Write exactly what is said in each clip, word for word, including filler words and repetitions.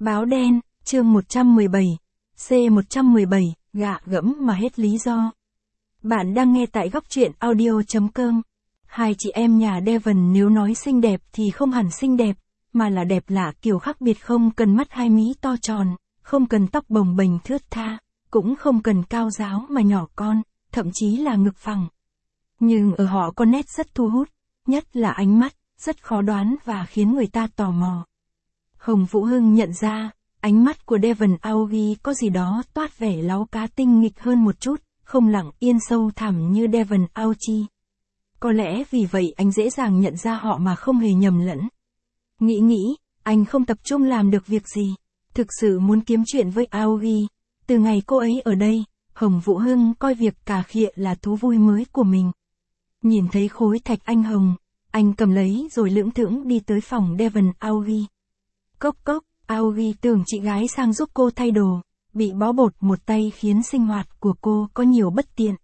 Báo đen, chương một trăm mười bảy, C một trăm mười bảy, gạ gẫm mà hết lý do. Bạn đang nghe tại góc truyện audio chấm com. Hai chị em nhà Devon nếu nói xinh đẹp thì không hẳn xinh đẹp, mà là đẹp lạ kiểu khác biệt, không cần mắt hai mí to tròn, không cần tóc bồng bềnh thướt tha, cũng không cần cao ráo mà nhỏ con, thậm chí là ngực phẳng. Nhưng ở họ có nét rất thu hút, nhất là ánh mắt, rất khó đoán và khiến người ta tò mò. Hồng Vũ Hưng nhận ra, ánh mắt của Devon Aogi có gì đó toát vẻ láu cá tinh nghịch hơn một chút, không lặng yên sâu thẳm như Devon Aochi. Có lẽ vì vậy anh dễ dàng nhận ra họ mà không hề nhầm lẫn. Nghĩ nghĩ, anh không tập trung làm được việc gì, thực sự muốn kiếm chuyện với Aogi. Từ ngày cô ấy ở đây, Hồng Vũ Hưng coi việc cà khịa là thú vui mới của mình. Nhìn thấy khối thạch anh hồng, anh cầm lấy rồi lững thững đi tới phòng Devon Aogi. Cốc cốc, Aogi tưởng chị gái sang giúp cô thay đồ, bị bó bột một tay khiến sinh hoạt của cô có nhiều bất tiện.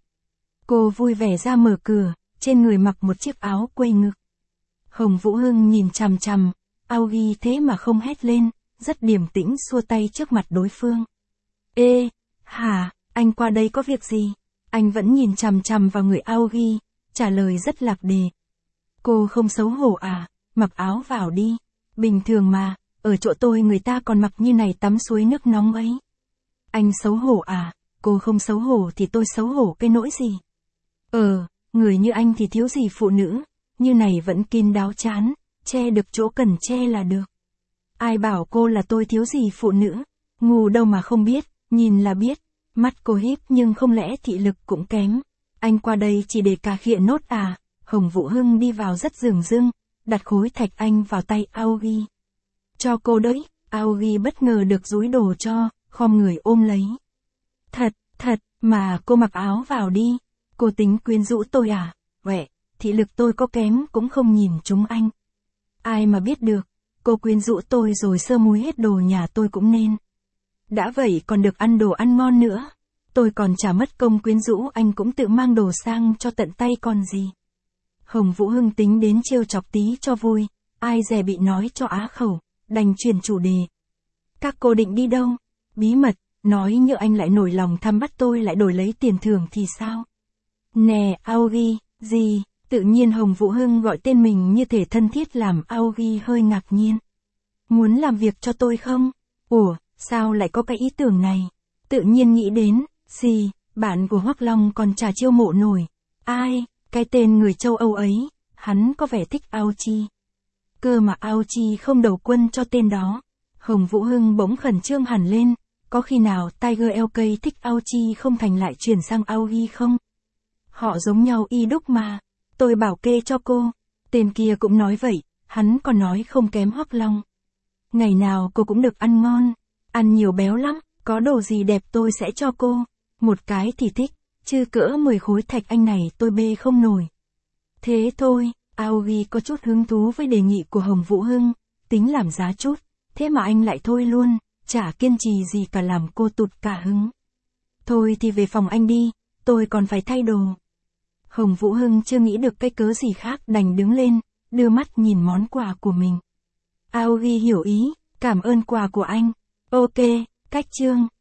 Cô vui vẻ ra mở cửa, trên người mặc một chiếc áo quây ngực. Hồng Vũ Hưng nhìn chằm chằm, Aogi thế mà không hét lên, rất điềm tĩnh xua tay trước mặt đối phương. Ê, hả, anh qua đây có việc gì? Anh vẫn nhìn chằm chằm vào người Aogi, trả lời rất lạc đề. Cô không xấu hổ à, mặc áo vào đi, bình thường mà. Ở chỗ tôi người ta còn mặc như này tắm suối nước nóng ấy. Anh xấu hổ à, cô không xấu hổ thì tôi xấu hổ cái nỗi gì. Ờ, người như anh thì thiếu gì phụ nữ, như này vẫn kín đáo chán, che được chỗ cần che là được. Ai bảo cô là tôi thiếu gì phụ nữ, ngu đâu mà không biết, nhìn là biết, mắt cô híp nhưng không lẽ thị lực cũng kém. Anh qua đây chỉ để cà khịa nốt à, Hồng Vũ Hưng đi vào rất dửng dưng, đặt khối thạch anh vào tay Aogi. Cho cô đấy, Aogi bất ngờ được dúi đồ cho, khom người ôm lấy. Thật, thật, mà cô mặc áo vào đi, cô tính quyến rũ tôi à, quẹ, thị lực tôi có kém cũng không nhìn chúng anh. Ai mà biết được, cô quyến rũ tôi rồi sơ múi hết đồ nhà tôi cũng nên. Đã vậy còn được ăn đồ ăn ngon nữa, tôi còn chả mất công quyến rũ anh cũng tự mang đồ sang cho tận tay còn gì. Hồng Vũ Hưng tính đến trêu chọc tí cho vui, ai dè bị nói cho á khẩu. Đành chuyển chủ đề. Các cô định đi đâu? Bí mật, nói như anh lại nổi lòng thăm bắt tôi lại đổi lấy tiền thưởng thì sao? Nè, Aogi, gì? Tự nhiên Hồng Vũ Hưng gọi tên mình như thể thân thiết làm Aogi hơi ngạc nhiên. Muốn làm việc cho tôi không? Ủa, sao lại có cái ý tưởng này? Tự nhiên nghĩ đến, gì, bạn của Hoắc Long còn chả chiêu mộ nổi. Ai, cái tên người châu Âu ấy, hắn có vẻ thích Aochi. Cơ mà Aochi không đầu quân cho tên đó. Hồng Vũ Hưng bỗng khẩn trương hẳn lên, có khi nào Tiger lờ ca thích Aochi không thành lại chuyển sang Aogi không? Họ giống nhau y đúc mà, tôi bảo kê cho cô. Tên kia cũng nói vậy, hắn còn nói không kém Hoắc Long. Ngày nào cô cũng được ăn ngon, ăn nhiều béo lắm, có đồ gì đẹp tôi sẽ cho cô. Một cái thì thích, chứ cỡ mười khối thạch anh này tôi bê không nổi. Thế thôi. Aogi có chút hứng thú với đề nghị của Hồng Vũ Hưng, tính làm giá chút, thế mà anh lại thôi luôn, chả kiên trì gì cả làm cô tụt cả hứng. Thôi thì về phòng anh đi, tôi còn phải thay đồ. Hồng Vũ Hưng chưa nghĩ được cái cớ gì khác đành đứng lên, đưa mắt nhìn món quà của mình. Aogi hiểu ý, cảm ơn quà của anh. Ok, cách chương.